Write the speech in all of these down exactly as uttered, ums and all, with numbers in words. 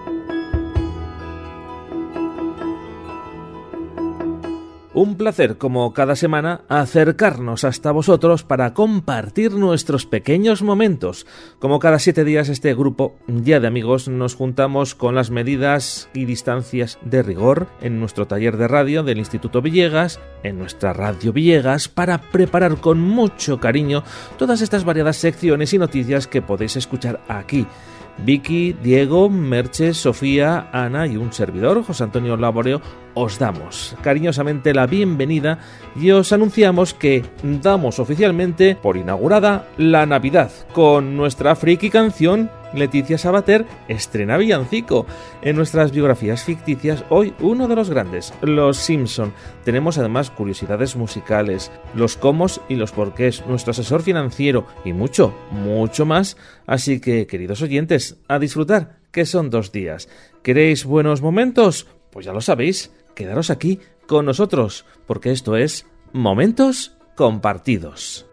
Un placer, como cada semana, acercarnos hasta vosotros para compartir nuestros pequeños momentos. Como cada siete días, este grupo ya de amigos nos juntamos con las medidas y distancias de rigor en nuestro taller de radio del Instituto Villegas, en nuestra Radio Villegas, para preparar con mucho cariño todas estas variadas secciones y noticias que podéis escuchar aquí. Vicky, Diego, Merche, Sofía, Ana y un servidor, José Antonio Laboreo, os damos cariñosamente la bienvenida y os anunciamos que damos oficialmente por inaugurada la Navidad con nuestra friki canción. Leticia Sabater estrena villancico. En nuestras biografías ficticias, hoy uno de los grandes, Los Simpson. Tenemos además curiosidades musicales, los cómo y los porqués, nuestro asesor financiero y mucho, mucho más. Así que, queridos oyentes, a disfrutar, que son dos días. ¿Queréis buenos momentos? Pues ya lo sabéis, quedaros aquí con nosotros, porque esto es Momentos Compartidos.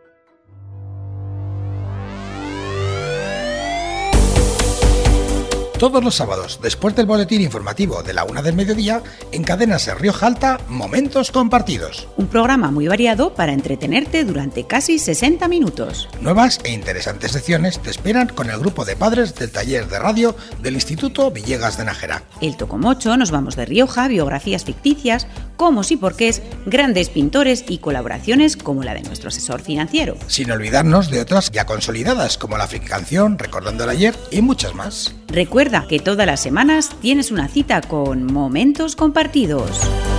Todos los sábados, después del boletín informativo de la una del mediodía, en Cadena Ser Rioja Alta, Momentos Compartidos. Un programa muy variado para entretenerte durante casi sesenta minutos. Nuevas e interesantes secciones te esperan con el grupo de padres del taller de radio del Instituto Villegas de Nájera. El Tocomocho, Nos vamos de Rioja, biografías ficticias, cómo y porqués, grandes pintores y colaboraciones como la de nuestro asesor financiero. Sin olvidarnos de otras ya consolidadas como la Friki Canción, Recordando el Ayer y muchas más. Recuerda que todas las semanas tienes una cita con Momentos Compartidos.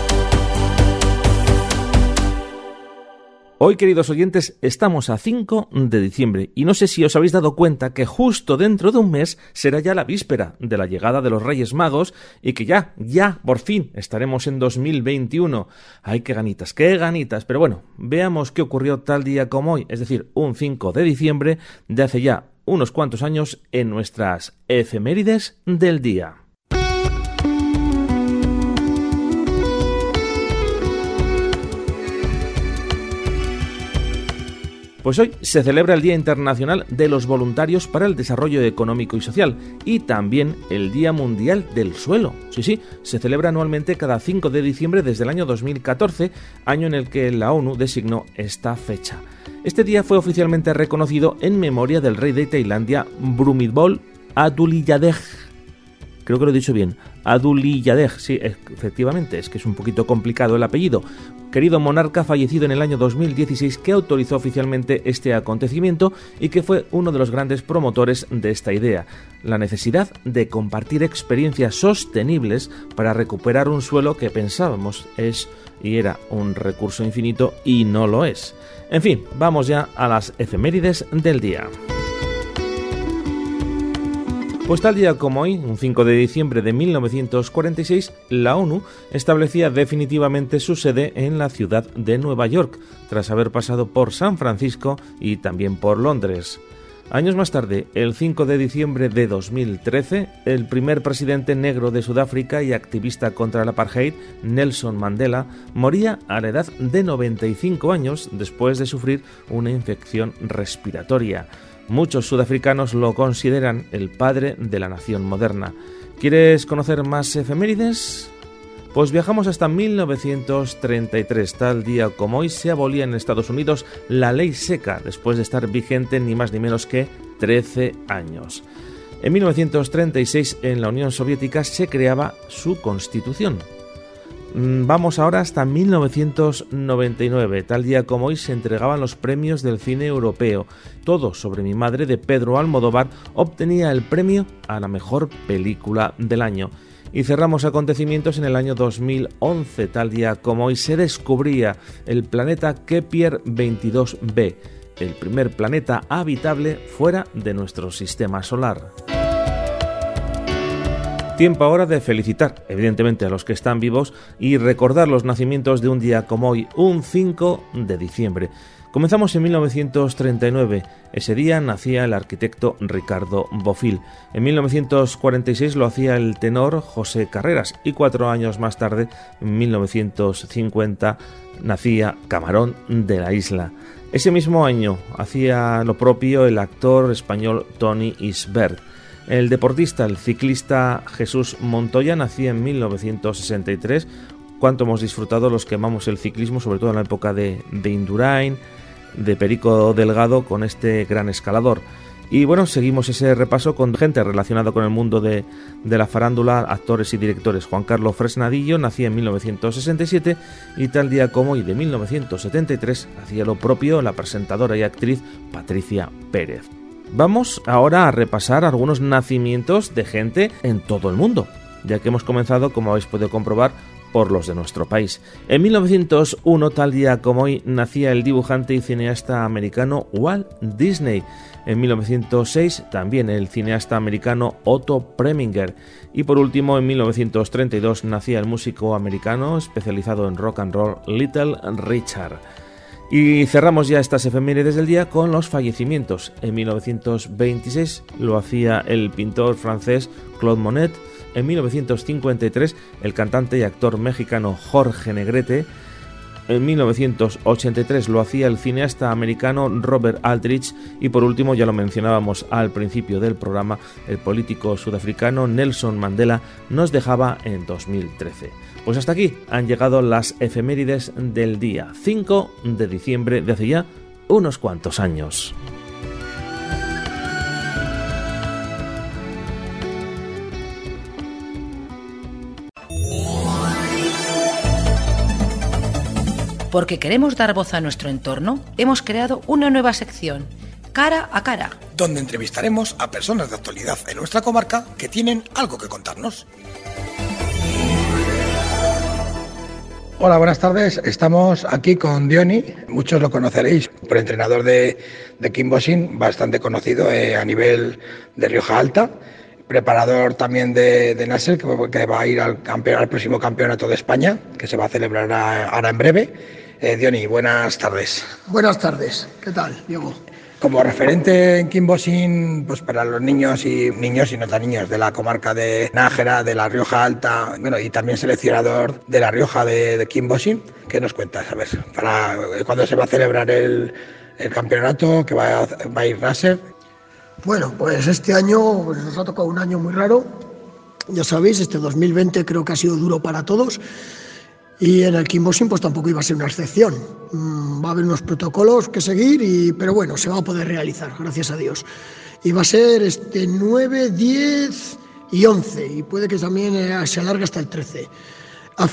Hoy, queridos oyentes, estamos a cinco de diciembre y no sé si os habéis dado cuenta que justo dentro de un mes será ya la víspera de la llegada de los Reyes Magos y que ya, ya, por fin, estaremos en dos mil veintiuno. ¡Ay, qué ganitas, qué ganitas! Pero bueno, veamos qué ocurrió tal día como hoy, es decir, un cinco de diciembre de hace ya unos cuantos años en nuestras efemérides del día. Pues hoy se celebra el Día Internacional de los Voluntarios para el Desarrollo Económico y Social y también el Día Mundial del Suelo. Sí, sí, se celebra anualmente cada cinco de diciembre desde el año dos mil catorce, año en el que la ONU designó esta fecha. Este día fue oficialmente reconocido en memoria del rey de Tailandia, Bhumibol Adulyadej. Creo que lo he dicho bien. Adulyadej, sí, efectivamente, es que es un poquito complicado el apellido. Querido monarca fallecido en el año dos mil dieciséis que autorizó oficialmente este acontecimiento y que fue uno de los grandes promotores de esta idea, la necesidad de compartir experiencias sostenibles para recuperar un suelo que pensábamos es y era un recurso infinito y no lo es. En fin, vamos ya a las efemérides del día. Pues tal día como hoy, un cinco de diciembre de mil novecientos cuarenta y seis, la ONU establecía definitivamente su sede en la ciudad de Nueva York, tras haber pasado por San Francisco y también por Londres. Años más tarde, el cinco de diciembre de dos mil trece, el primer presidente negro de Sudáfrica y activista contra el apartheid, Nelson Mandela, moría a la edad de noventa y cinco años después de sufrir una infección respiratoria. Muchos sudafricanos lo consideran el padre de la nación moderna. ¿Quieres conocer más efemérides? Pues viajamos hasta mil novecientos treinta y tres. Tal día como hoy se abolía en Estados Unidos la ley seca, después de estar vigente ni más ni menos que trece años. En mil novecientos treinta y seis, en la Unión Soviética, se creaba su constitución. Vamos ahora hasta mil novecientos noventa y nueve. Tal día como hoy se entregaban los premios del cine europeo. Todo sobre mi madre, de Pedro Almodóvar, obtenía el premio a la mejor película del año. Y cerramos acontecimientos en el año dos mil once. Tal día como hoy se descubría el planeta Kepler veintidós b, el primer planeta habitable fuera de nuestro sistema solar. Tiempo ahora de felicitar, evidentemente, a los que están vivos y recordar los nacimientos de un día como hoy, un cinco de diciembre. Comenzamos en mil novecientos treinta y nueve. Ese día nacía el arquitecto Ricardo Bofill. En mil novecientos cuarenta y seis lo hacía el tenor José Carreras y cuatro años más tarde, en mil novecientos cincuenta, nacía Camarón de la Isla. Ese mismo año hacía lo propio el actor español Tony Isbert. El deportista, el ciclista Jesús Montoya, nacía en mil novecientos sesenta y tres. Cuánto hemos disfrutado los que amamos el ciclismo, sobre todo en la época de, de Indurain, de Perico Delgado, con este gran escalador. Y bueno, seguimos ese repaso con gente relacionada con el mundo de, de la farándula, actores y directores. Juan Carlos Fresnadillo nacía en mil novecientos sesenta y siete y tal día como hoy de mil novecientos setenta y tres hacía lo propio la presentadora y actriz Patricia Pérez. Vamos ahora a repasar algunos nacimientos de gente en todo el mundo, ya que hemos comenzado, como habéis podido comprobar, por los de nuestro país. En mil novecientos uno, tal día como hoy, nacía el dibujante y cineasta americano Walt Disney. En mil novecientos seis, también el cineasta americano Otto Preminger. Y por último, en mil novecientos treinta y dos, nacía el músico americano especializado en rock and roll Little Richard. Y cerramos ya estas efemérides del día con los fallecimientos. En mil novecientos veintiséis lo hacía el pintor francés Claude Monet. En mil novecientos cincuenta y tres, el cantante y actor mexicano Jorge Negrete. En mil novecientos ochenta y tres lo hacía el cineasta americano Robert Aldrich. Y por último, ya lo mencionábamos al principio del programa, el político sudafricano Nelson Mandela nos dejaba en dos mil trece. Pues hasta aquí han llegado las efemérides del día cinco de diciembre de hace ya unos cuantos años. Porque queremos dar voz a nuestro entorno, hemos creado una nueva sección, Cara a Cara, donde entrevistaremos a personas de actualidad en nuestra comarca que tienen algo que contarnos. Hola, buenas tardes. Estamos aquí con Diony. Muchos lo conoceréis por entrenador de, de kickboxing, bastante conocido eh, a nivel de Rioja Alta. Preparador también de, de Nasser, que, que va a ir al, campeón, al próximo campeonato de España, que se va a celebrar ahora en breve. Eh, Diony, buenas tardes. Buenas tardes. ¿Qué tal, Diego? Como referente en kickboxing, pues para los niños y niños y no tan niños de la comarca de Nájera, de la Rioja Alta, bueno, y también seleccionador de la Rioja de, de kickboxing, ¿qué nos cuentas? A ver, para cuándo se va a celebrar el, el campeonato, que va a, va a ir Nasser. Bueno, pues este año pues nos ha tocado un año muy raro. Ya sabéis, este dos mil veinte creo que ha sido duro para todos. Y en el kickboxing pues tampoco iba a ser una excepción. Va a haber unos protocolos que seguir, y, pero bueno, se va a poder realizar, gracias a Dios. Y va a ser este nueve, diez y once, y puede que también se alargue hasta el trece. Al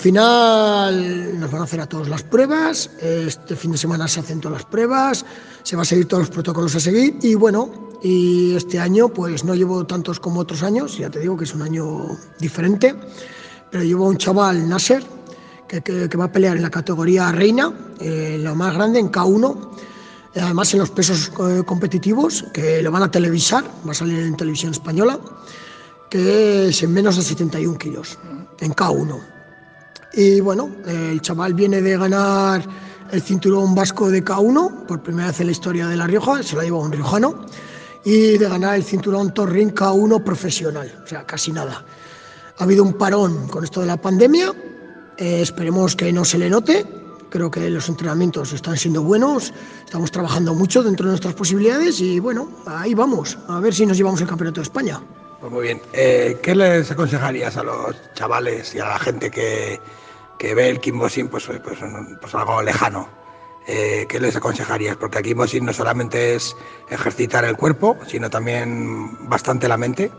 final nos van a hacer a todos las pruebas, este fin de semana se hacen todas las pruebas, se va a seguir todos los protocolos a seguir, y bueno, y este año pues no llevo tantos como otros años, ya te digo que es un año diferente, pero llevo a un chaval, Nasser, Que, que, que va a pelear en la categoría reina, eh, lo más grande, en K uno, eh, además en los pesos eh, competitivos, que lo van a televisar, va a salir en televisión española, que es en menos de setenta y un kilos, en K uno. Y bueno, eh, el chaval viene de ganar el cinturón vasco de K uno, por primera vez en la historia de La Rioja, se lo ha llevado un riojano, y de ganar el cinturón Torring K uno profesional, o sea, casi nada. Ha habido un parón con esto de la pandemia. Eh, esperemos que no se le note, creo que los entrenamientos están siendo buenos, estamos trabajando mucho dentro de nuestras posibilidades y bueno, ahí vamos, a ver si nos llevamos el campeonato de España. Pues muy bien, eh, ¿qué les aconsejarías a los chavales y a la gente que, que ve el kickboxing pues, pues, pues algo lejano? Eh, ¿Qué les aconsejarías? Porque el kickboxing no solamente es ejercitar el cuerpo, sino también bastante la mente.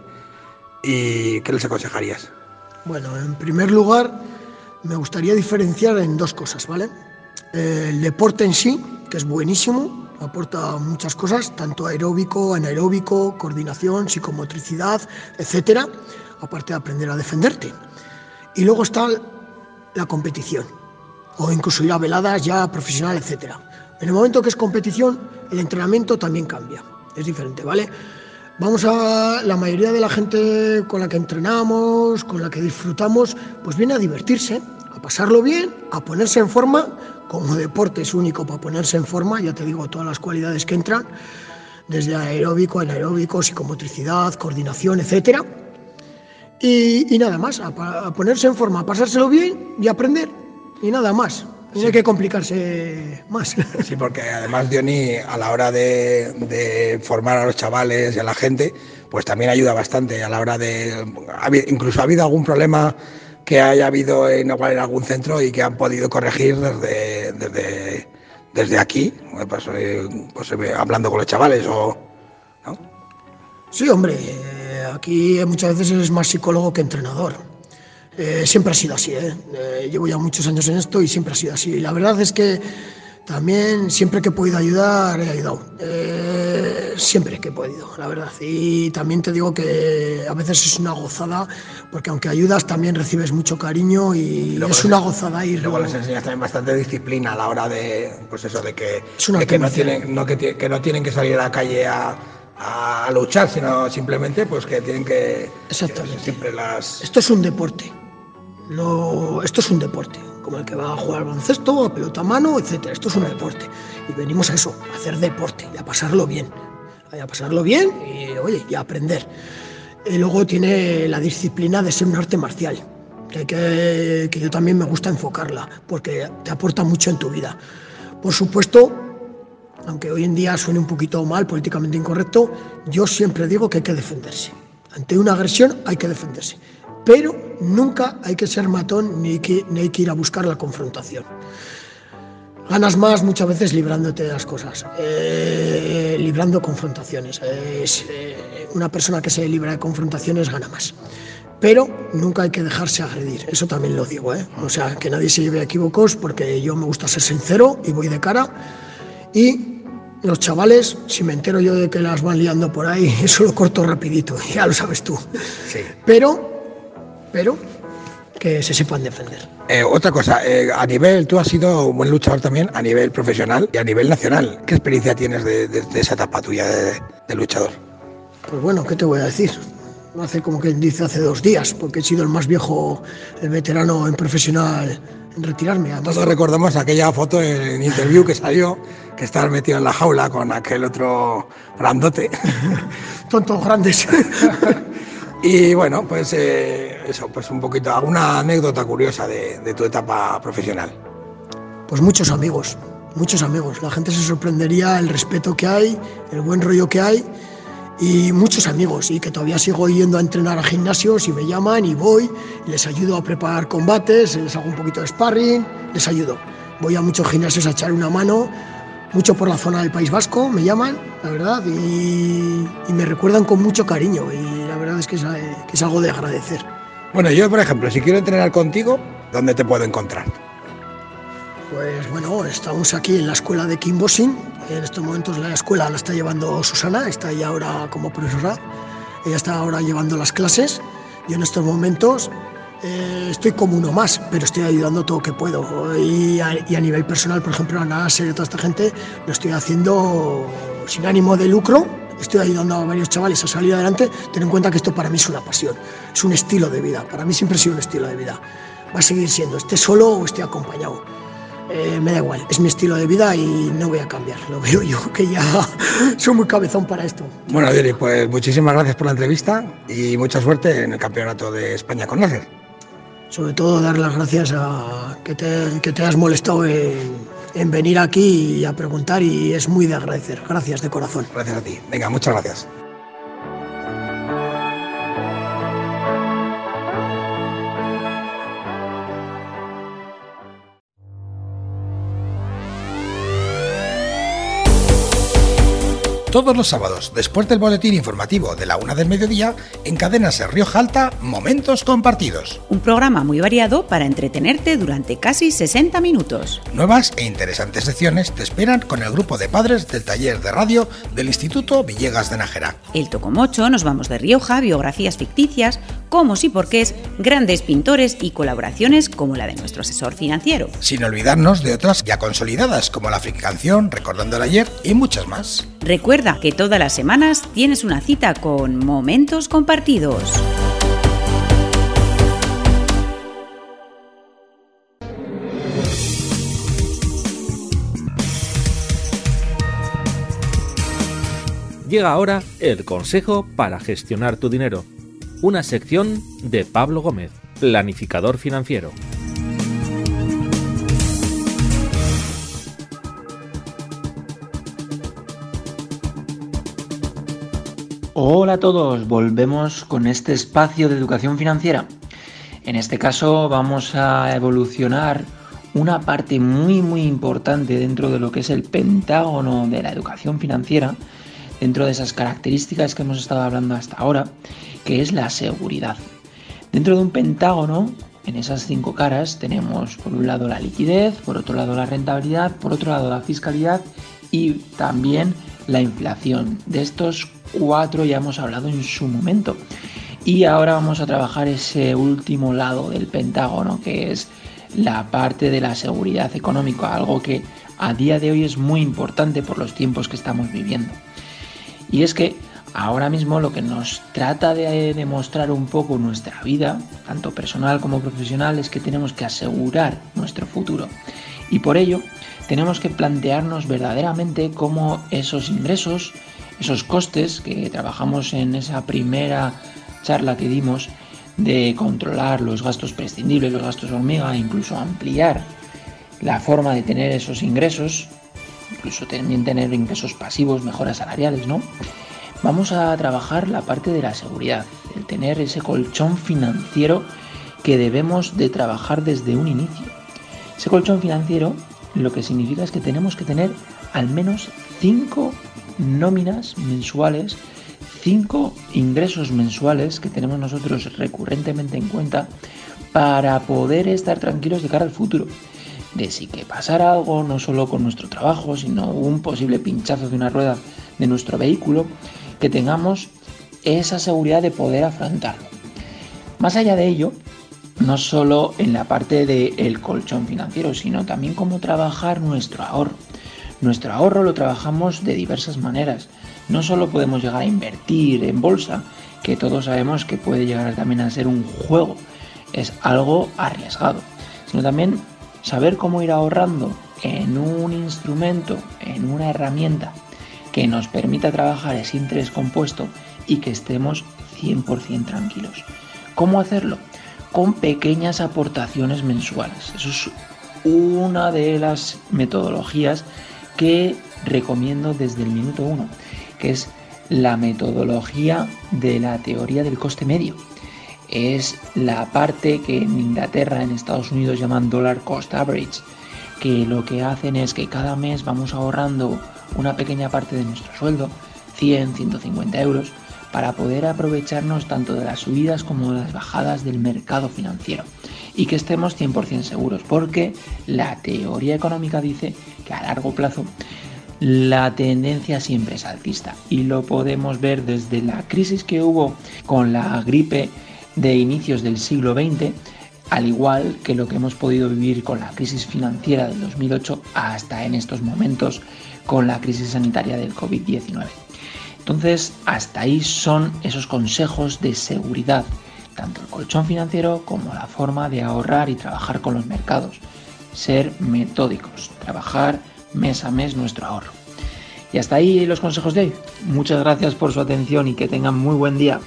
¿Y qué les aconsejarías? Bueno, en primer lugar, me gustaría diferenciar en dos cosas, ¿vale? El deporte en sí, que es buenísimo, aporta muchas cosas, tanto aeróbico, anaeróbico, coordinación, psicomotricidad, etcétera, aparte de aprender a defenderte. Y luego está la competición, o incluso ir a veladas ya profesional, etcétera. En el momento que es competición, el entrenamiento también cambia, es diferente, ¿vale? Vamos a, la mayoría de la gente con la que entrenamos, con la que disfrutamos, pues viene a divertirse, a pasarlo bien, a ponerse en forma. Como deporte es único para ponerse en forma, ya te digo todas las cualidades que entran, desde aeróbico, anaeróbico, psicomotricidad, coordinación, etcétera. Y, y nada más, a, a ponerse en forma, a pasárselo bien y aprender, y nada más. No hay que complicarse más. Sí, porque además Diony, a la hora de, de formar a los chavales y a la gente, pues también ayuda bastante a la hora de... Incluso ha habido algún problema que haya habido en, en algún centro y que han podido corregir desde, desde, desde aquí, pues, pues, hablando con los chavales o... ¿no? Sí, hombre, aquí muchas veces eres más psicólogo que entrenador. Eh, siempre ha sido así, ¿eh? Eh, llevo ya muchos años en esto y siempre ha sido así. Y la verdad es que también siempre que he podido ayudar, he ayudado. Eh, siempre que he podido, la verdad. Y también te digo que a veces es una gozada, porque aunque ayudas también recibes mucho cariño y, y es una gozada ir. Luego les enseñas también bastante disciplina a la hora de, pues eso, de que, es una de que, no, tienen, no, que, que no tienen que salir a la calle a... a luchar, sino simplemente pues que tienen que... Exactamente. Que siempre las... Esto es un deporte. No, esto es un deporte, como el que va a jugar al baloncesto, a pelota a mano, etcétera. Esto es un deporte. Y venimos a eso, a hacer deporte y a pasarlo bien. A pasarlo bien y, oye, y a aprender. Y luego tiene la disciplina de ser un arte marcial, que, que, que yo también me gusta enfocarla, porque te aporta mucho en tu vida. Por supuesto, aunque hoy en día suene un poquito mal, políticamente incorrecto, yo siempre digo que hay que defenderse. Ante una agresión hay que defenderse. Pero nunca hay que ser matón ni hay que, ni hay que ir a buscar la confrontación. Ganas más muchas veces librándote de las cosas, eh, librando confrontaciones. Es, eh, una persona que se libra de confrontaciones gana más. Pero nunca hay que dejarse agredir, eso también lo digo, ¿eh? O sea, que nadie se lleve a equívocos, porque yo me gusta ser sincero y voy de cara. Y los chavales, si me entero yo de que las van liando por ahí, eso lo corto rapidito, ya lo sabes tú. Sí. Pero... pero que se sepan defender. Eh, otra cosa, eh, a nivel, tú has sido un buen luchador también a nivel profesional y a nivel nacional. ¿Qué experiencia tienes de, de, de esa etapa tuya de, de luchador? Pues bueno, ¿qué te voy a decir? Hace como que dice hace dos días, porque he sido el más viejo, el veterano en profesional en retirarme. Todos recordamos aquella foto en interview que salió, que estabas metido en la jaula con aquel otro grandote. Tontos grandes. Y bueno, pues eh, eso, pues un poquito, alguna anécdota curiosa de, de tu etapa profesional. Pues muchos amigos, muchos amigos. La gente se sorprendería el respeto que hay, el buen rollo que hay y muchos amigos. Y que todavía sigo yendo a entrenar a gimnasios y me llaman y voy, y les ayudo a preparar combates, les hago un poquito de sparring, les ayudo. Voy a muchos gimnasios a echar una mano, mucho por la zona del País Vasco, me llaman, la verdad, y, y me recuerdan con mucho cariño y la verdad es que es, que es algo de agradecer. Bueno, yo por ejemplo, si quiero entrenar contigo, ¿dónde te puedo encontrar? Pues bueno, estamos aquí en la escuela de kickboxing. En estos momentos la escuela la está llevando Susana, está ella ahora como profesora, ella está ahora llevando las clases. Yo en estos momentos Eh, estoy como uno más, pero estoy ayudando todo lo que puedo. Y a, y a nivel personal, por ejemplo, a Nasser y a toda esta gente, lo estoy haciendo sin ánimo de lucro. Estoy ayudando a varios chavales a salir adelante. Ten en cuenta que esto para mí es una pasión, es un estilo de vida. Para mí siempre ha sido un estilo de vida. Va a seguir siendo, esté solo o esté acompañado. Eh, me da igual, es mi estilo de vida y no voy a cambiar. Lo veo yo, que ya soy muy cabezón para esto. Bueno, Diony, pues muchísimas gracias por la entrevista y mucha suerte en el Campeonato de España con Nasser. Sobre todo dar las gracias a que te, que te has molestado en, en venir aquí y a preguntar, y es muy de agradecer. Gracias de corazón. Gracias a ti. Venga, muchas gracias. Todos los sábados, después del boletín informativo de la una del mediodía, en Cadena Ser Rioja Alta, Momentos Compartidos. Un programa muy variado para entretenerte durante casi sesenta minutos. Nuevas e interesantes secciones te esperan con el grupo de padres del taller de radio del Instituto Villegas de Nájera. El Tocomocho, Nos vamos de Rioja, biografías ficticias, cómo y porqués, grandes pintores y colaboraciones como la de nuestro asesor financiero. Sin olvidarnos de otras ya consolidadas como la Friki Canción, Recordando el Ayer y muchas más. Recuerda que todas las semanas tienes una cita con Momentos Compartidos. Llega ahora el consejo para gestionar tu dinero. Una sección de Pablo Gómez, planificador financiero. Hola a todos, volvemos con este espacio de educación financiera. En este caso vamos a evolucionar una parte muy muy importante dentro de lo que es el pentágono de la educación financiera, dentro de esas características que hemos estado hablando hasta ahora, que es la seguridad. Dentro de un pentágono, en esas cinco caras, tenemos por un lado la liquidez, por otro lado la rentabilidad, por otro lado la fiscalidad y también la inflación. De estos cuatro ya hemos hablado en su momento. Y ahora vamos a trabajar ese último lado del pentágono, que es la parte de la seguridad económica, algo que a día de hoy es muy importante por los tiempos que estamos viviendo. Y es que ahora mismo lo que nos trata de demostrar un poco nuestra vida, tanto personal como profesional, es que tenemos que asegurar nuestro futuro. Y por ello tenemos que plantearnos verdaderamente cómo esos ingresos, esos costes que trabajamos en esa primera charla que dimos de controlar los gastos prescindibles, los gastos hormiga, e incluso ampliar la forma de tener esos ingresos, incluso también tener ingresos pasivos, mejoras salariales, ¿no? Vamos a trabajar la parte de la seguridad, el tener ese colchón financiero que debemos de trabajar desde un inicio. Ese colchón financiero lo que significa es que tenemos que tener al menos cinco nóminas mensuales, cinco ingresos mensuales que tenemos nosotros recurrentemente en cuenta para poder estar tranquilos de cara al futuro. De si que pasara algo, no solo con nuestro trabajo, sino un posible pinchazo de una rueda de nuestro vehículo, que tengamos esa seguridad de poder afrontarlo. Más allá de ello, no solo en la parte del colchón financiero, sino también cómo trabajar nuestro ahorro. Nuestro ahorro lo trabajamos de diversas maneras. No solo podemos llegar a invertir en bolsa, que todos sabemos que puede llegar también a ser un juego, es algo arriesgado, sino también saber cómo ir ahorrando en un instrumento, en una herramienta que nos permita trabajar ese interés compuesto y que estemos cien por ciento tranquilos. ¿Cómo hacerlo? Con pequeñas aportaciones mensuales. Eso es una de las metodologías que recomiendo desde el minuto uno, que es la metodología de la teoría del coste medio. Es la parte que en Inglaterra, en Estados Unidos llaman dollar cost average, que lo que hacen es que cada mes vamos ahorrando una pequeña parte de nuestro sueldo, cien, ciento cincuenta euros, para poder aprovecharnos tanto de las subidas como de las bajadas del mercado financiero y que estemos cien por ciento seguros, porque la teoría económica dice que a largo plazo la tendencia siempre es alcista y lo podemos ver desde la crisis que hubo con la gripe de inicios del siglo veinte, al igual que lo que hemos podido vivir con la crisis financiera del dos mil ocho hasta en estos momentos con la crisis sanitaria del covid diecinueve. Entonces, hasta ahí son esos consejos de seguridad, tanto el colchón financiero como la forma de ahorrar y trabajar con los mercados. Ser metódicos, trabajar mes a mes nuestro ahorro. Y hasta ahí los consejos de hoy. Muchas gracias por su atención y que tengan muy buen día.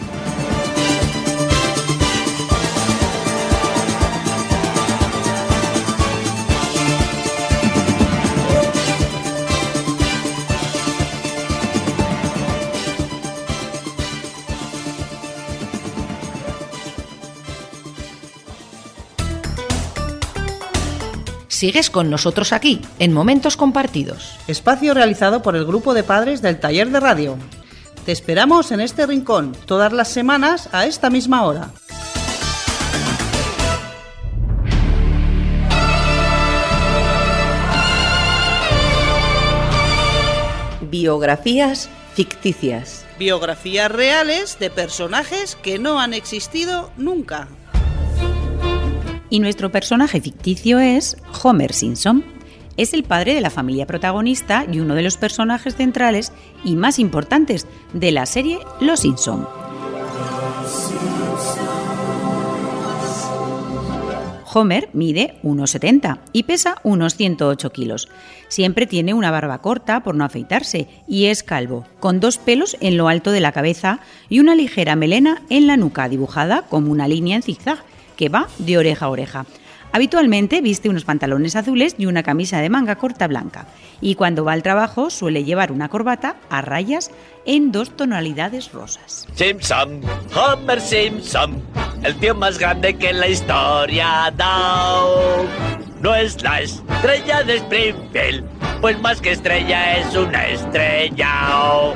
Sigues con nosotros aquí, en Momentos Compartidos. Espacio realizado por el grupo de padres del Taller de Radio. Te esperamos en este rincón, todas las semanas a esta misma hora. Biografías ficticias. Biografías reales de personajes que no han existido nunca. Y nuestro personaje ficticio es Homer Simpson. Es el padre de la familia protagonista y uno de los personajes centrales y más importantes de la serie Los Simpson. Homer mide uno setenta y pesa unos ciento ocho kilos. Siempre tiene una barba corta por no afeitarse y es calvo, con dos pelos en lo alto de la cabeza y una ligera melena en la nuca dibujada como una línea en zigzag que va de oreja a oreja. Habitualmente viste unos pantalones azules y una camisa de manga corta blanca, y cuando va al trabajo suele llevar una corbata a rayas en dos tonalidades rosas. Simpson, Homer Simpson, el tío más grande que la historia ha dado. No es la estrella de Springfield, pues más que estrella es una estrella.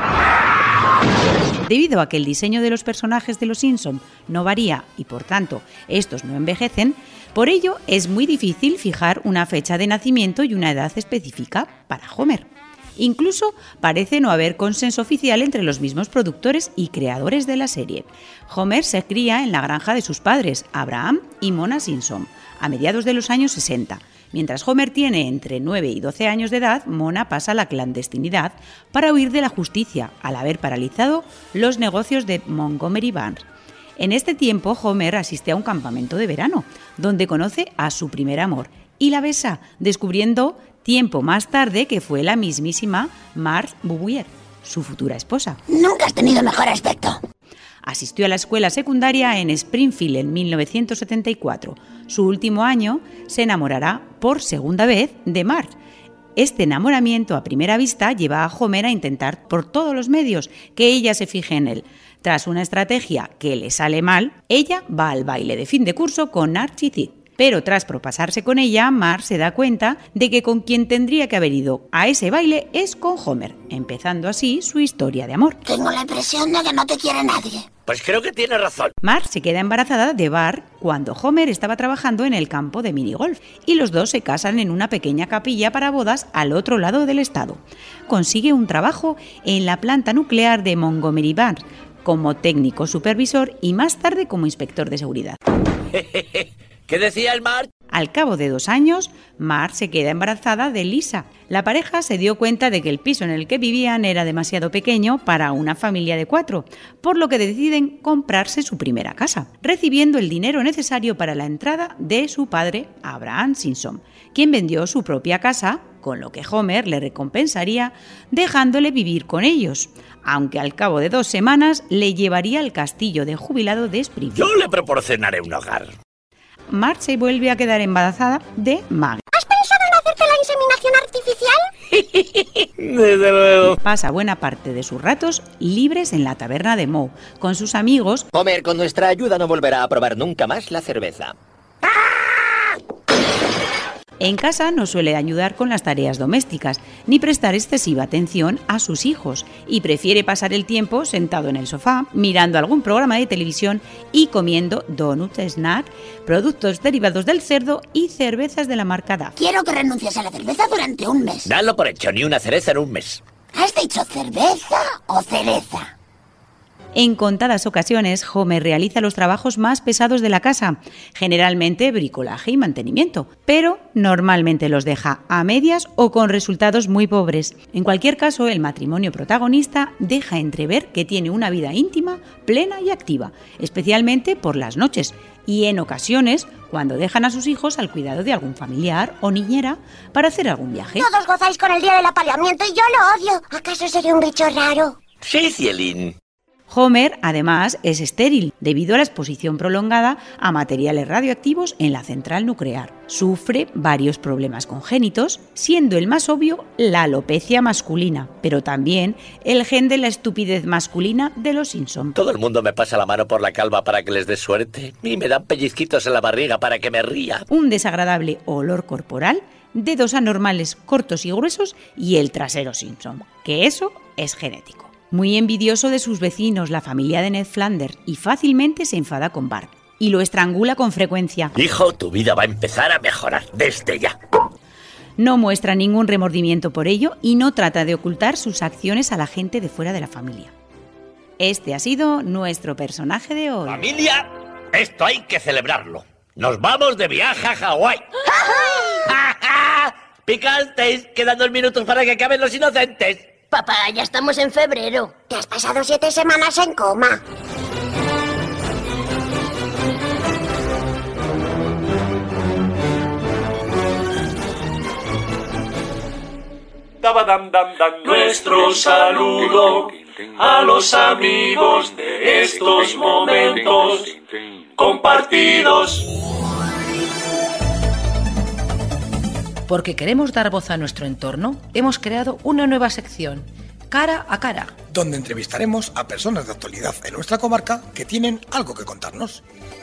Debido a que el diseño de los personajes de Los Simpson no varía y por tanto estos no envejecen, por ello es muy difícil fijar una fecha de nacimiento y una edad específica para Homer. Incluso parece no haber consenso oficial entre los mismos productores y creadores de la serie. Homer se cría en la granja de sus padres, Abraham y Mona Simpson, a mediados de los años sesenta. Mientras Homer tiene entre nueve y doce años de edad, Mona pasa a la clandestinidad para huir de la justicia al haber paralizado los negocios de Montgomery Burns. En este tiempo, Homer asiste a un campamento de verano, donde conoce a su primer amor y la besa, descubriendo tiempo más tarde que fue la mismísima Marge Bouvier, su futura esposa. Nunca has tenido mejor aspecto. Asistió a la escuela secundaria en Springfield en mil novecientos setenta y cuatro. Su último año se enamorará por segunda vez de Marge. Este enamoramiento a primera vista lleva a Homer a intentar por todos los medios que ella se fije en él. Tras una estrategia que le sale mal, ella va al baile de fin de curso con Archie Sid. Pero tras propasarse con ella, Marge se da cuenta de que con quien tendría que haber ido a ese baile es con Homer, empezando así su historia de amor. Tengo la impresión de que no te quiere nadie. Pues creo que tiene razón. Marge se queda embarazada de Bart cuando Homer estaba trabajando en el campo de minigolf y los dos se casan en una pequeña capilla para bodas al otro lado del estado. Consigue un trabajo en la planta nuclear de Montgomery Burns como técnico supervisor y más tarde como inspector de seguridad. ¿Qué decía el Marge? Al cabo de dos años, Marge se queda embarazada de Lisa. La pareja se dio cuenta de que el piso en el que vivían era demasiado pequeño para una familia de cuatro, por lo que deciden comprarse su primera casa, recibiendo el dinero necesario para la entrada de su padre, Abraham Simpson, quien vendió su propia casa, con lo que Homer le recompensaría dejándole vivir con ellos, aunque al cabo de dos semanas le llevaría al castillo de jubilado de Springfield. Yo le proporcionaré un hogar. Marge se vuelve a quedar embarazada de Maggie. ¿Has pensado en hacerte la inseminación artificial? Desde luego. Pasa buena parte de sus ratos libres en la taberna de Moe, con sus amigos. Homer, con nuestra ayuda no volverá a probar nunca más la cerveza. En casa no suele ayudar con las tareas domésticas, ni prestar excesiva atención a sus hijos, y prefiere pasar el tiempo sentado en el sofá, mirando algún programa de televisión y comiendo donuts, snack, productos derivados del cerdo y cervezas de la marca D A F. Quiero que renuncies a la cerveza durante un mes. Dalo por hecho, ni una cereza en un mes. ¿Has dicho cerveza o cereza? En contadas ocasiones, Homer realiza los trabajos más pesados de la casa, generalmente bricolaje y mantenimiento, pero normalmente los deja a medias o con resultados muy pobres. En cualquier caso, el matrimonio protagonista deja entrever que tiene una vida íntima, plena y activa, especialmente por las noches, y en ocasiones cuando dejan a sus hijos al cuidado de algún familiar o niñera para hacer algún viaje. Todos gozáis con el día del apareamiento y yo lo odio. ¿Acaso seré un bicho raro? Sí, Cielín. Homer, además, es estéril debido a la exposición prolongada a materiales radioactivos en la central nuclear. Sufre varios problemas congénitos, siendo el más obvio la alopecia masculina, pero también el gen de la estupidez masculina de los Simpson. Todo el mundo me pasa la mano por la calva para que les dé suerte y me dan pellizquitos en la barriga para que me ría. Un desagradable olor corporal, dedos anormales cortos y gruesos y el trasero Simpson, que eso es genético. Muy envidioso de sus vecinos, la familia de Ned Flanders, y fácilmente se enfada con Bart y lo estrangula con frecuencia. Hijo, tu vida va a empezar a mejorar desde ya. No muestra ningún remordimiento por ello y no trata de ocultar sus acciones a la gente de fuera de la familia. Este ha sido nuestro personaje de hoy. ¡Familia! Esto hay que celebrarlo. ¡Nos vamos de viaje a Hawái! ¡Picasteis! Quedan dos minutos para que acaben los inocentes. Papá, ya estamos en febrero. Te has pasado siete semanas en coma. Nuestro saludo a los amigos de estos momentos compartidos. Porque queremos dar voz a nuestro entorno, hemos creado una nueva sección, Cara a Cara, donde entrevistaremos a personas de actualidad en nuestra comarca que tienen algo que contarnos.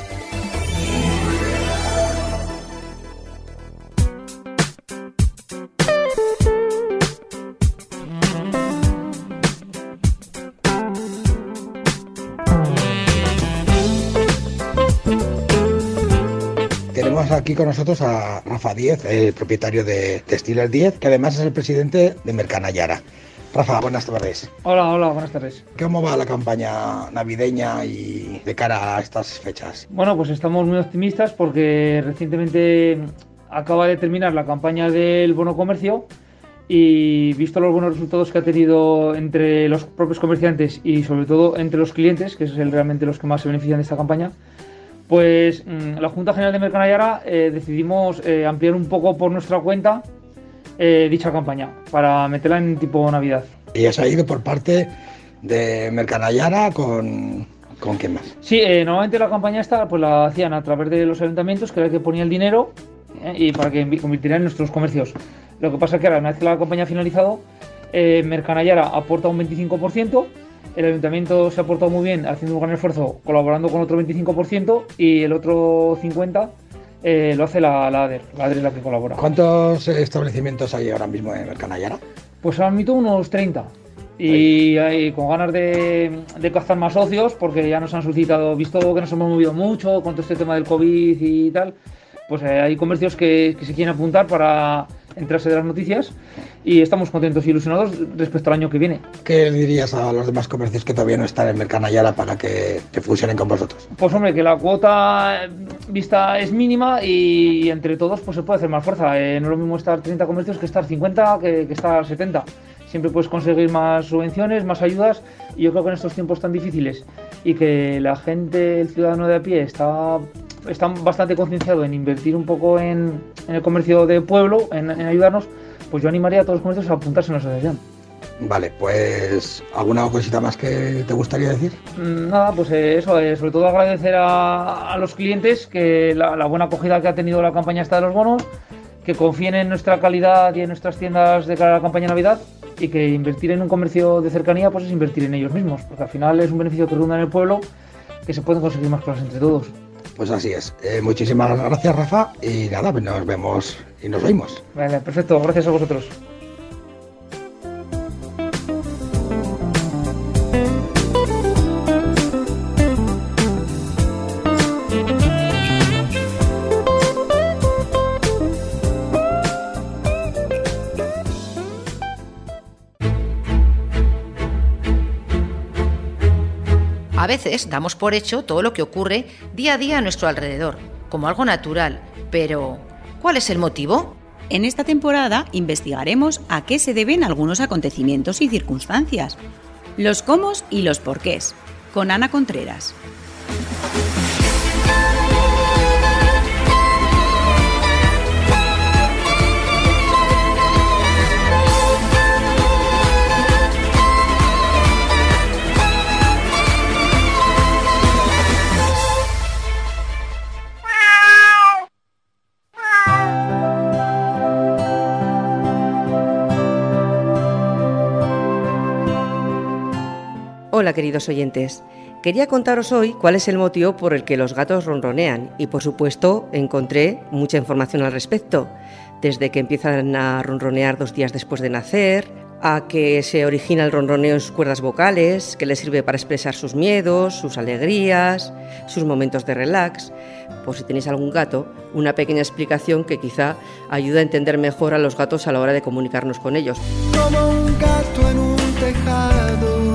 Tenemos aquí con nosotros a Rafa Díez, el propietario de Textiles Díez, que además es el presidente de Mercanayara. Rafa, buenas tardes. Hola, hola, buenas tardes. ¿Cómo va la campaña navideña y de cara a estas fechas? Bueno, pues estamos muy optimistas porque recientemente acaba de terminar la campaña del bono comercio y visto los buenos resultados que ha tenido entre los propios comerciantes y sobre todo entre los clientes, que es el, realmente los que más se benefician de esta campaña, pues la Junta General de Mercanayara eh, decidimos eh, ampliar un poco por nuestra cuenta eh, dicha campaña para meterla en tipo Navidad. ¿Y has ido por parte de Mercanayara con, con quién más? Sí, eh, normalmente la campaña esta pues la hacían a través de los ayuntamientos, que era el que ponía el dinero eh, y para que convirtieran en nuestros comercios. Lo que pasa es que ahora, una vez que la campaña ha finalizado, eh, Mercanayara aporta un veinticinco por ciento. El ayuntamiento se ha portado muy bien haciendo un gran esfuerzo colaborando con otro veinticinco por ciento y el otro cincuenta por ciento eh, lo hace la, la A D E R. La A D E R es la que colabora. ¿Cuántos establecimientos hay ahora mismo en Mercanayara? Pues ahora mismo unos treinta. Y hay, con ganas de, de cazar más socios porque ya nos han solicitado, visto que nos hemos movido mucho con todo este tema del COVID y tal, pues eh, hay comercios que, que se quieren apuntar para enterarse de las noticias y estamos contentos y ilusionados respecto al año que viene. ¿Qué le dirías a los demás comercios que todavía no están en Mercanayara para que, que fusionen con vosotros? Pues hombre, que la cuota vista es mínima y entre todos pues se puede hacer más fuerza. Eh, no es lo mismo estar treinta comercios que estar cincuenta, que, que estar setenta. Siempre puedes conseguir más subvenciones, más ayudas y yo creo que en estos tiempos tan difíciles y que la gente, el ciudadano de a pie está... están bastante concienciados en invertir un poco en, en el comercio de pueblo, en, en ayudarnos, pues yo animaría a todos los comercios a apuntarse en la asociación. Vale, pues ¿alguna cosita más que te gustaría decir? Nada, pues eh, eso, eh, sobre todo agradecer a, a los clientes que la, la buena acogida que ha tenido la campaña esta de los bonos, que confíen en nuestra calidad y en nuestras tiendas de cara a la campaña de Navidad y que invertir en un comercio de cercanía pues es invertir en ellos mismos, porque al final es un beneficio que redunda en el pueblo, que se pueden conseguir más cosas entre todos. Pues así es. Eh, muchísimas gracias, Rafa. Y nada, pues nos vemos y nos oímos. Vale, perfecto. Gracias a vosotros. A veces damos por hecho todo lo que ocurre día a día a nuestro alrededor, como algo natural, pero ¿cuál es el motivo? En esta temporada investigaremos a qué se deben algunos acontecimientos y circunstancias, los cómo y los porqués, con Ana Contreras. Hola queridos oyentes, quería contaros hoy cuál es el motivo por el que los gatos ronronean y por supuesto encontré mucha información al respecto, desde que empiezan a ronronear dos días después de nacer, a que se origina el ronroneo en sus cuerdas vocales, que les sirve para expresar sus miedos, sus alegrías, sus momentos de relax. Por si tenéis algún gato, una pequeña explicación que quizá ayude a entender mejor a los gatos a la hora de comunicarnos con ellos. Como un gato en un tejado,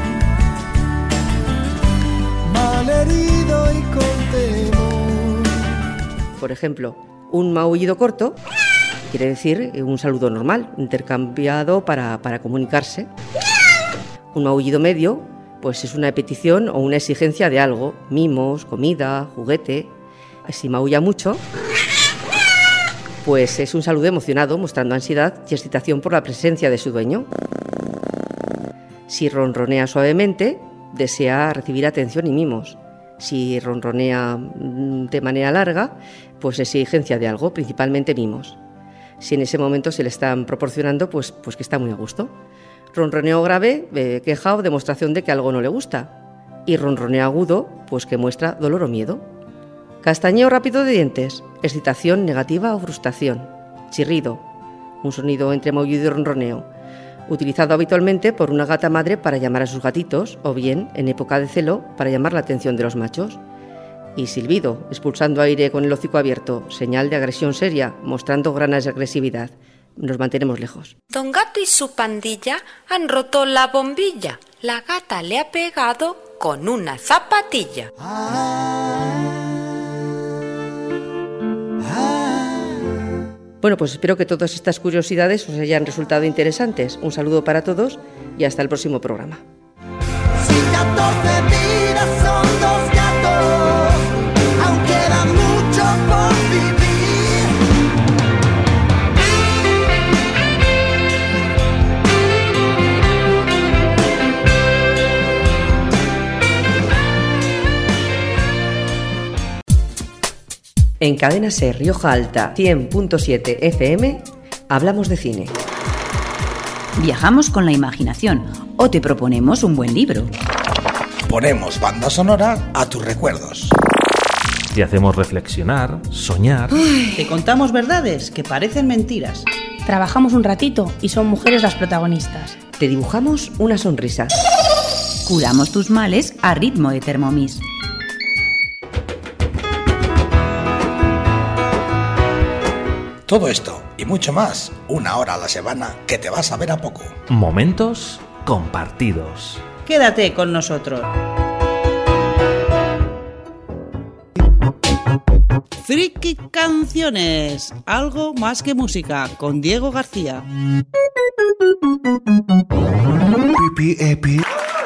malherido y con temor. Por ejemplo, un maullido corto quiere decir un saludo normal, intercambiado para, para comunicarse. Un maullido medio, pues es una petición o una exigencia de algo, mimos, comida, juguete. Si maulla mucho, pues es un saludo emocionado, mostrando ansiedad y excitación por la presencia de su dueño. Si ronronea suavemente, desea recibir atención y mimos. Si ronronea de manera larga, pues exigencia de algo, principalmente mimos. si en ese momento se le están proporcionando, pues, pues que está muy a gusto. Ronroneo grave, eh, queja o demostración de que algo no le gusta. Y ronroneo agudo, pues que muestra dolor o miedo. Castañeo rápido de dientes, excitación negativa o frustración. Chirrido, un sonido entre maullido y ronroneo, utilizado habitualmente por una gata madre para llamar a sus gatitos o bien, en época de celo, para llamar la atención de los machos. Y silbido, expulsando aire con el hocico abierto, señal de agresión seria, mostrando gran agresividad. Nos mantenemos lejos. Don Gato y su pandilla han roto la bombilla. La gata le ha pegado con una zapatilla. Bueno, pues espero que todas estas curiosidades os hayan resultado interesantes. Un saludo para todos y hasta el próximo programa. Si catorce vidas son dos gatos, aún queda mucho por vivir. En Cadena Ser Rioja Alta cien punto siete F M hablamos de cine. Viajamos con la imaginación o te proponemos un buen libro. Ponemos banda sonora a tus recuerdos. Te hacemos reflexionar, soñar. Uy, te contamos verdades que parecen mentiras. Trabajamos un ratito y son mujeres las protagonistas. Te dibujamos una sonrisa. Curamos tus males a ritmo de Thermomix. Todo esto y mucho más, una hora a la semana que te vas a ver a poco. Momentos compartidos. Quédate con nosotros. Friki Canciones, algo más que música, con Diego García. Pipi, epi.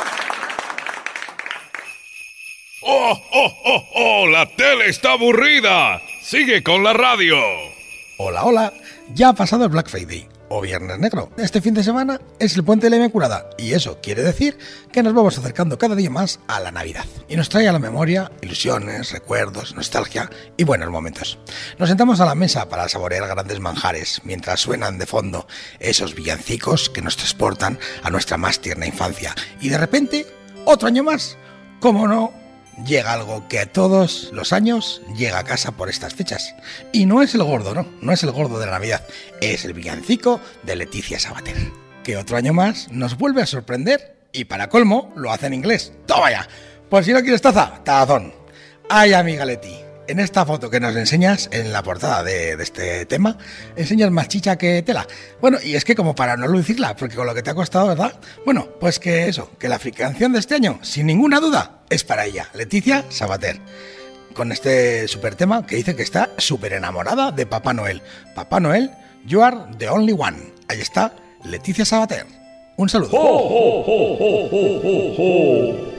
¡Oh, oh, oh, oh! ¡La tele está aburrida! ¡Sigue con la radio! Hola, hola, ya ha pasado el Black Friday, o Viernes Negro. Este fin de semana es el Puente de la Inmaculada, y eso quiere decir que nos vamos acercando cada día más a la Navidad. Y nos trae a la memoria ilusiones, recuerdos, nostalgia y buenos momentos. Nos sentamos a la mesa para saborear grandes manjares, mientras suenan de fondo esos villancicos que nos transportan a nuestra más tierna infancia. Y de repente, otro año más, ¿cómo no? Llega algo que a todos los años llega a casa por estas fechas. Y no es el gordo, no, no es el gordo de la Navidad, es el villancico de Leticia Sabater, que otro año más nos vuelve a sorprender y para colmo lo hace en inglés. ¡Toma ya! Por si no quieres taza, tazón. Ay, amiga Leti, en esta foto que nos enseñas en la portada de, de este tema, enseñas más chicha que tela. Bueno, y es que como para no lucirla, porque con lo que te ha costado, ¿verdad? Bueno, pues que eso, que la canción de este año, sin ninguna duda, es para ella, Leticia Sabater. Con este super tema que dice que está súper enamorada de Papá Noel. Papá Noel, you are the only one. Ahí está, Leticia Sabater. Un saludo. ¡Ho, ho, ho, ho, ho, ho, ho!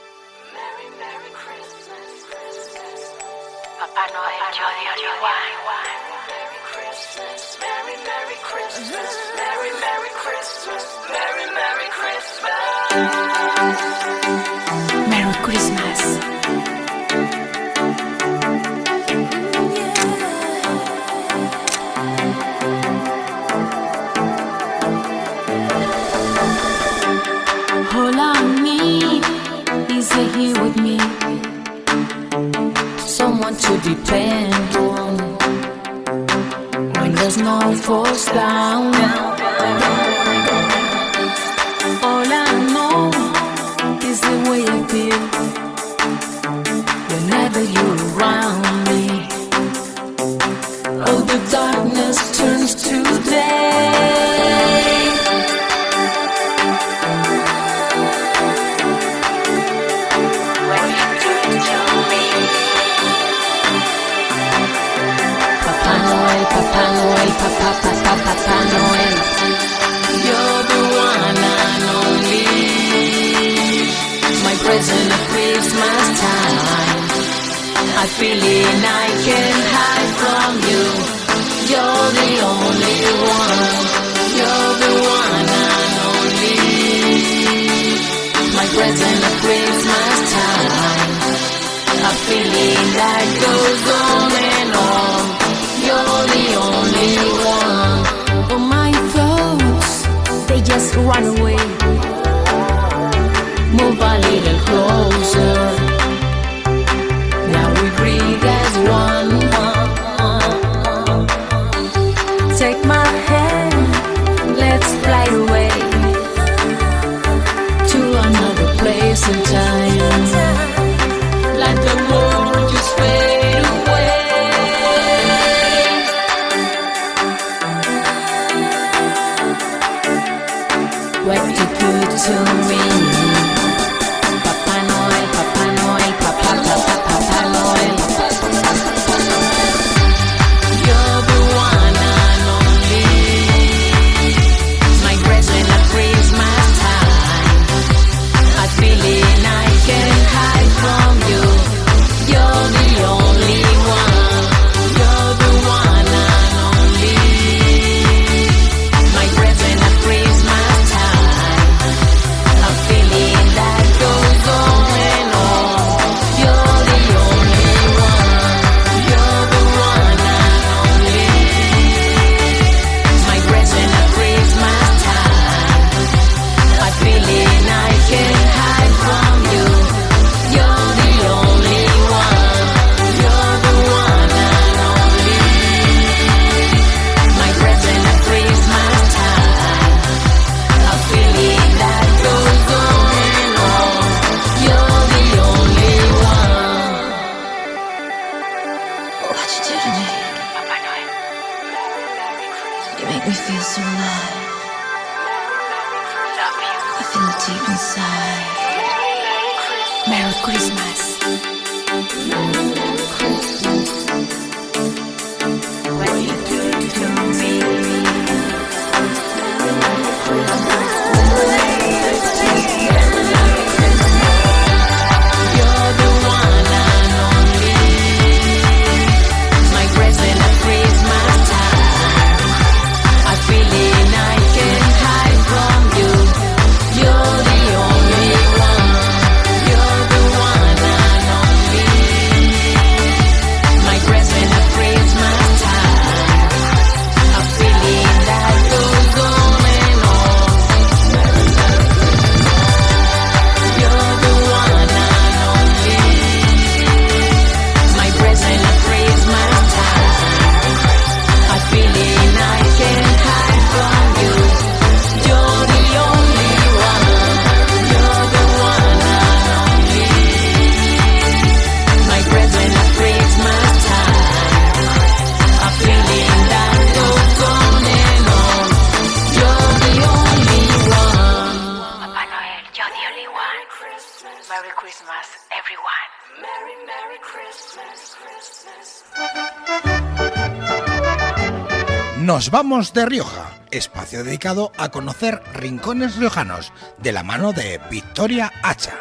Papá Noel, yo the only one. Merry Christmas, Merry Merry Christmas, Merry Merry Christmas, Merry Merry Christmas. Merry Christmas. All I need is you here with me, someone to depend on when there's no force down. All I know is the way I feel whenever you're around me. Oh, the darkness turns to day. When you do it to me, Papa Noel, Papa Noel, Papa, Papa, Papa Noel, you're the one and only. My present at Christmas time, a feeling I can't hide from you. You're the only one, you're the one and only. My present at Christmas time, a feeling that goes on and on. You're the only one. just run away. Move a little closer. Now we breathe as one. Take my hand, let's fly away to another place and time. Let the world just fade away. What you do to me? Papa Noel, Papa Noel, Papa, Papa, Papa Noel. You're the one and only. My present at Christmas time. A feeling I can't hide from you. You're the only one. You're the one and only. My present at Christmas time. A feeling that goes on and on. You're the only one. You're the one and only. My present at Christmas time. A feeling I can't hide from you. You're the only one. You're the one and only. My present at Christmas time. A feeling that goes on and on. You're the only one. What you do to me? Papa Noel. You make me feel so alive. Love you. I feel it deep inside. Merry Christmas. What you do to me? You're the one and only. My present at Christmas time. A feeling I can't hide from you. You're the only one. You're the one and only. My present at Christmas time. A feeling that goes on and on. You're the one and only. My present at Christmas time. A feeling I can't hide from you. You're the only one. You're the one and only. My present at Christmas time. A feeling that goes on and on. You're the only one. Papa Noel, you're the only one. Merry Christmas, everyone. Merry, Merry Christmas, Christmas. Nos vamos de Rioja, espacio dedicado a conocer rincones riojanos, de la mano de Victoria Hacha.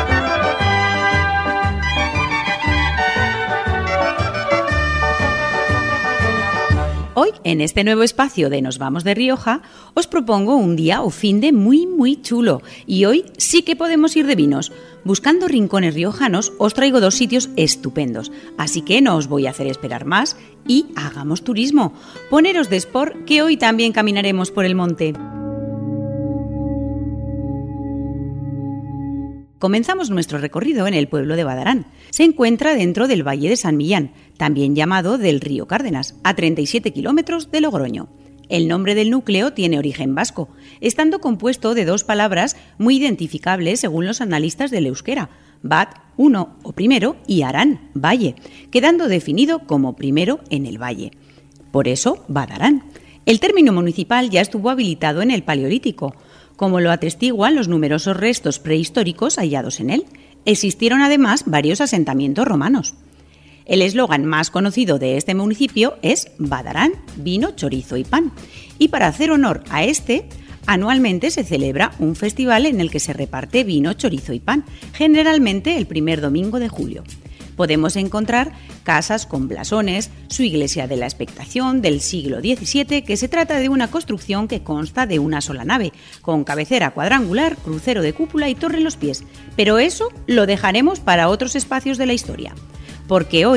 Hoy, en este nuevo espacio de Nos vamos de Rioja, os propongo un día o fin de muy muy chulo. Y hoy sí que podemos ir de vinos. Buscando rincones riojanos, os traigo dos sitios estupendos. Así que no os voy a hacer esperar más y hagamos turismo. Poneros de sport, que hoy también caminaremos por el monte. Comenzamos nuestro recorrido en el pueblo de Badarán. Se encuentra dentro del Valle de San Millán, también llamado del Río Cárdenas, a treinta y siete kilómetros de Logroño. El nombre del núcleo tiene origen vasco, estando compuesto de dos palabras muy identificables según los analistas del euskera, bat, uno o primero, y arán, valle, quedando definido como primero en el valle. Por eso, Badarán. El término municipal ya estuvo habilitado en el Paleolítico, como lo atestiguan los numerosos restos prehistóricos hallados en él. Existieron además varios asentamientos romanos. El eslogan más conocido de este municipio es Badarán, vino, chorizo y pan. Y para hacer honor a este, anualmente se celebra un festival en el que se reparte vino, chorizo y pan, generalmente el primer domingo de julio. Podemos encontrar casas con blasones, su iglesia de la expectación del siglo diecisiete, que se trata de una construcción que consta de una sola nave, con cabecera cuadrangular, crucero de cúpula y torre en los pies. Pero eso lo dejaremos para otros espacios de la historia, porque hoy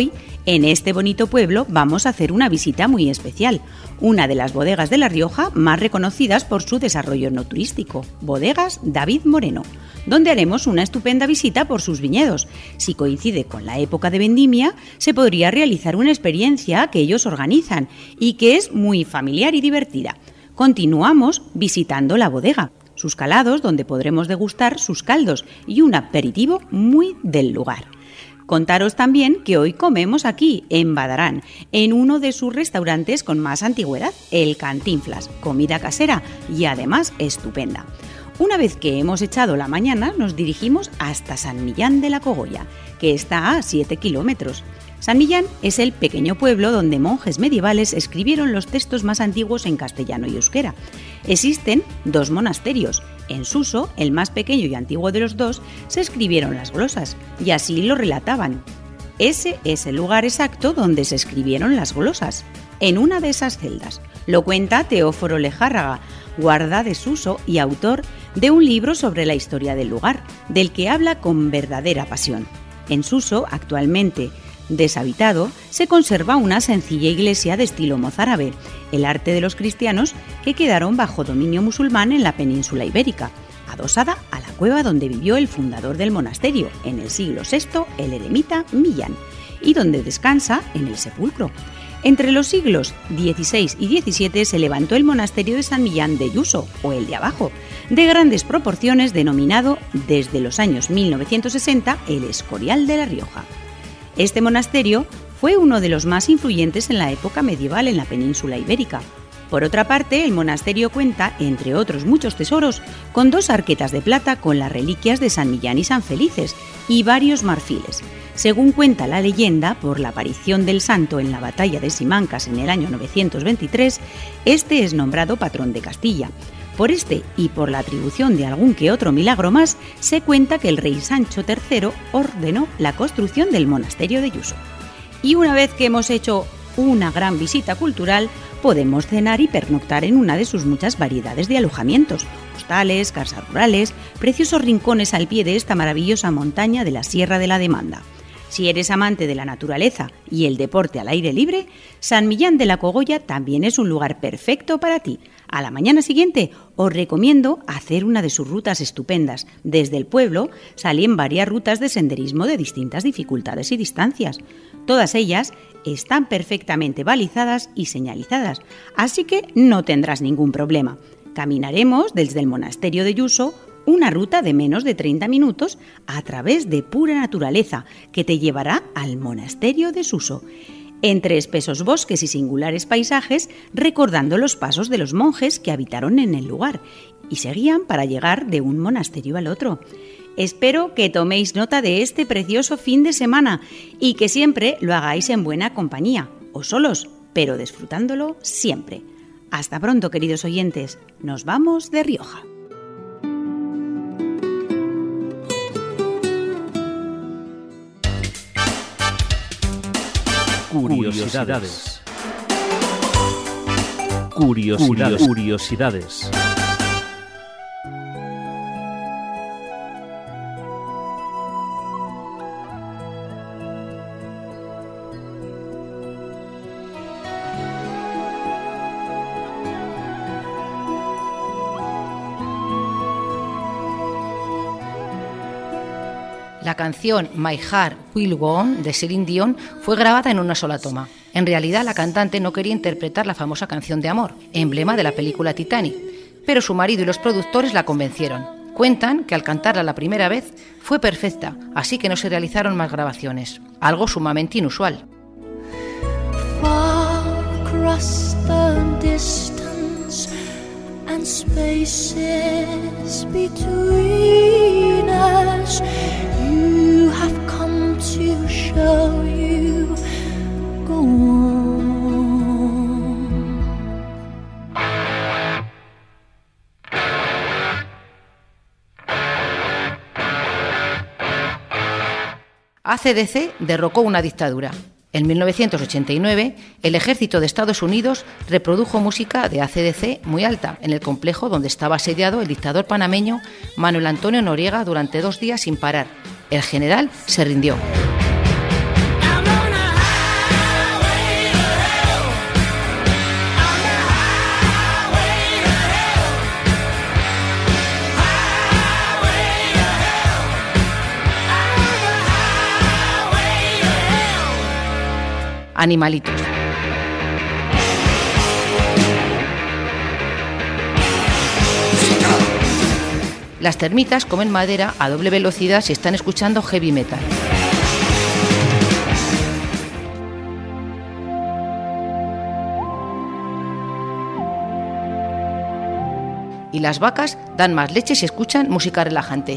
En este bonito pueblo vamos a hacer una visita muy especial, una de las bodegas de La Rioja más reconocidas por su desarrollo no turístico, Bodegas David Moreno, donde haremos una estupenda visita por sus viñedos. Si coincide con la época de vendimia, se podría realizar una experiencia que ellos organizan y que es muy familiar y divertida. Continuamos visitando la bodega, sus calados donde podremos degustar sus caldos y un aperitivo muy del lugar. Contaros también que hoy comemos aquí, en Badarán, en uno de sus restaurantes con más antigüedad, el Cantinflas, comida casera y además estupenda. Una vez que hemos echado la mañana, nos dirigimos hasta San Millán de la Cogolla, que está a siete kilómetros. San Millán es el pequeño pueblo donde monjes medievales escribieron los textos más antiguos en castellano y euskera. Existen dos monasterios. En Suso, el más pequeño y antiguo de los dos, se escribieron las glosas, y así lo relataban. Ese es el lugar exacto donde se escribieron las glosas, en una de esas celdas. Lo cuenta Teóforo Lejárraga, guarda de Suso y autor de un libro sobre la historia del lugar, del que habla con verdadera pasión. En Suso, actualmente deshabitado, se conserva una sencilla iglesia de estilo mozárabe, el arte de los cristianos que quedaron bajo dominio musulmán en la península ibérica, adosada a la cueva donde vivió el fundador del monasterio en el siglo sexto, el eremita Millán, y donde descansa en el sepulcro. Entre los siglos dieciséis y diecisiete se levantó el monasterio de San Millán de Yuso, o el de abajo, de grandes proporciones, denominado desde los años mil novecientos sesenta el Escorial de La Rioja. Este monasterio fue uno de los más influyentes en la época medieval en la península ibérica. Por otra parte, el monasterio cuenta, entre otros muchos tesoros, con dos arquetas de plata con las reliquias de San Millán y San Felices y varios marfiles. Según cuenta la leyenda, por la aparición del santo en la batalla de Simancas en el año novecientos veintitrés, este es nombrado patrón de Castilla. Por este y por la atribución de algún que otro milagro más, se cuenta que el rey Sancho tercero ordenó la construcción del monasterio de Yuso. Y una vez que hemos hecho una gran visita cultural, podemos cenar y pernoctar en una de sus muchas variedades de alojamientos, hostales, casas rurales, preciosos rincones al pie de esta maravillosa montaña de la Sierra de la Demanda. Si eres amante de la naturaleza y el deporte al aire libre, San Millán de la Cogolla también es un lugar perfecto para ti. A la mañana siguiente os recomiendo hacer una de sus rutas estupendas. Desde el pueblo salen varias rutas de senderismo de distintas dificultades y distancias. Todas ellas están perfectamente balizadas y señalizadas, así que no tendrás ningún problema. Caminaremos desde el monasterio de Yuso, una ruta de menos de treinta minutos a través de pura naturaleza que te llevará al monasterio de Suso, entre espesos bosques y singulares paisajes, recordando los pasos de los monjes que habitaron en el lugar y seguían para llegar de un monasterio al otro. Espero que toméis nota de este precioso fin de semana y que siempre lo hagáis en buena compañía o solos, pero disfrutándolo siempre. Hasta pronto, queridos oyentes. Nos vamos de Rioja. Curiosidades. Curiosidades. Curiosidades. La canción My Heart Will Go On de Celine Dion fue grabada en una sola toma. En realidad, la cantante no quería interpretar la famosa canción de amor, emblema de la película Titanic, pero su marido y los productores la convencieron. Cuentan que al cantarla la primera vez fue perfecta, así que no se realizaron más grabaciones, algo sumamente inusual. Far across the distance and spaces between us, you have come to show you go on. A C D C derrocó una dictadura. En mil novecientos ochenta y nueve, el ejército de Estados Unidos reprodujo música de A C D C muy alta en el complejo donde estaba asediado el dictador panameño Manuel Antonio Noriega durante dos días sin parar. El general se rindió. animalitos. Las termitas comen madera a doble velocidad si están escuchando heavy metal. Y las vacas dan más leche si escuchan música relajante.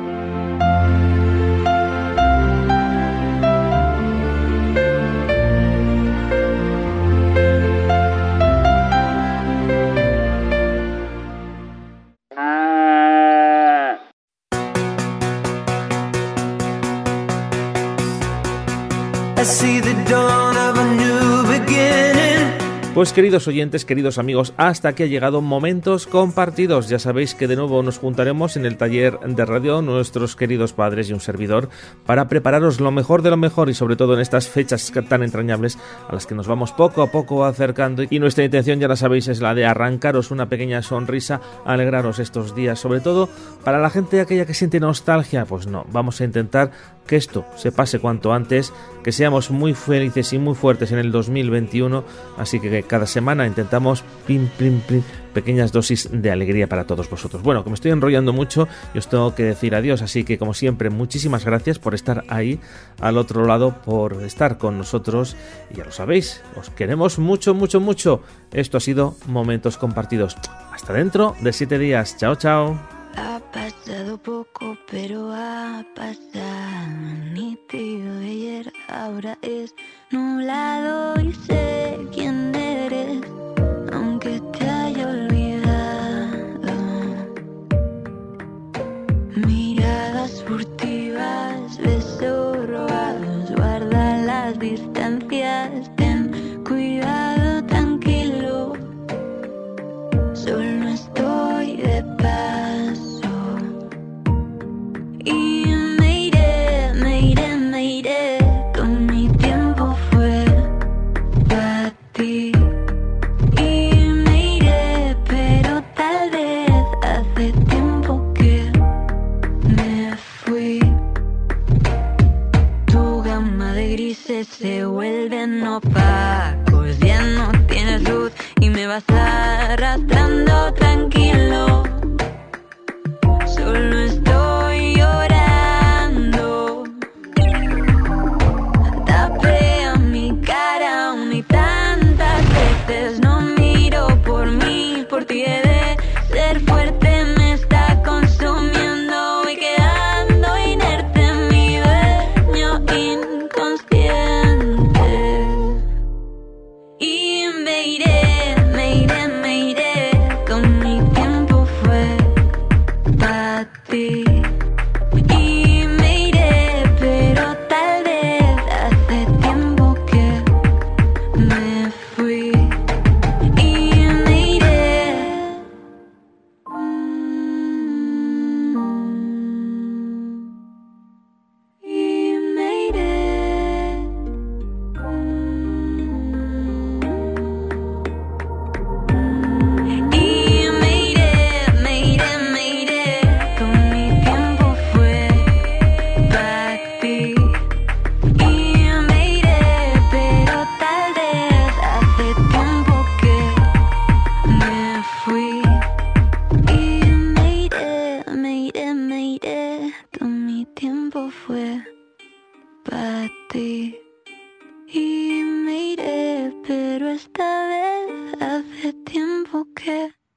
I see the dawn of a new beginning. Pues queridos oyentes, queridos amigos, hasta aquí ha llegado Momentos Compartidos. Ya sabéis que de nuevo nos juntaremos en el taller de radio, nuestros queridos padres y un servidor, para prepararos lo mejor de lo mejor y sobre todo en estas fechas tan entrañables a las que nos vamos poco a poco acercando. Y nuestra intención, ya la sabéis, es la de arrancaros una pequeña sonrisa, alegraros estos días, sobre todo para la gente aquella que siente nostalgia. Pues no, vamos a intentar que esto se pase cuanto antes, que seamos muy felices y muy fuertes en el dos mil veintiuno, así que cada semana intentamos pim, pim, pim, pequeñas dosis de alegría para todos vosotros. Bueno, que me estoy enrollando mucho y os tengo que decir adiós, así que como siempre, muchísimas gracias por estar ahí al otro lado, por estar con nosotros, y ya lo sabéis, os queremos mucho, mucho, mucho. Esto ha sido Momentos Compartidos. Hasta dentro de siete días. Chao, chao. Ha pasado poco, pero ha pasado nítido. Ayer ahora es nublado y sé quién eres, aunque te haya olvidado. Miradas furtivas, besos robados, guarda las distancias, ten cuidado, tranquilo. Solo estoy de paso. Y me iré, me iré, me iré. Con mi tiempo fue para ti. Y me iré, pero tal vez hace tiempo que me fui. Tu gama de grises se vuelven opacos, ya no tienes luz y me vas arrastrando tranquilo. Solo estoy llorando. Tapé a mi cara una y tantas veces. No miro por mí, por ti he de ser fuerte. Me está consumiendo y quedando inerte mi dueño inconsciente. Y me iré, me iré, me iré. Con mi tiempo fue para ti. Y me iré, pero tal vez hace tiempo que me fui. Y me iré. Y me iré. Y me iré, me iré, me iré. Con mi tiempo fue para ti. Y me iré, pero tal vez hace tiempo que me fui. Y me iré, me iré, me iré. Con mi tiempo fue para ti. Y me iré, pero esta vez hace tiempo que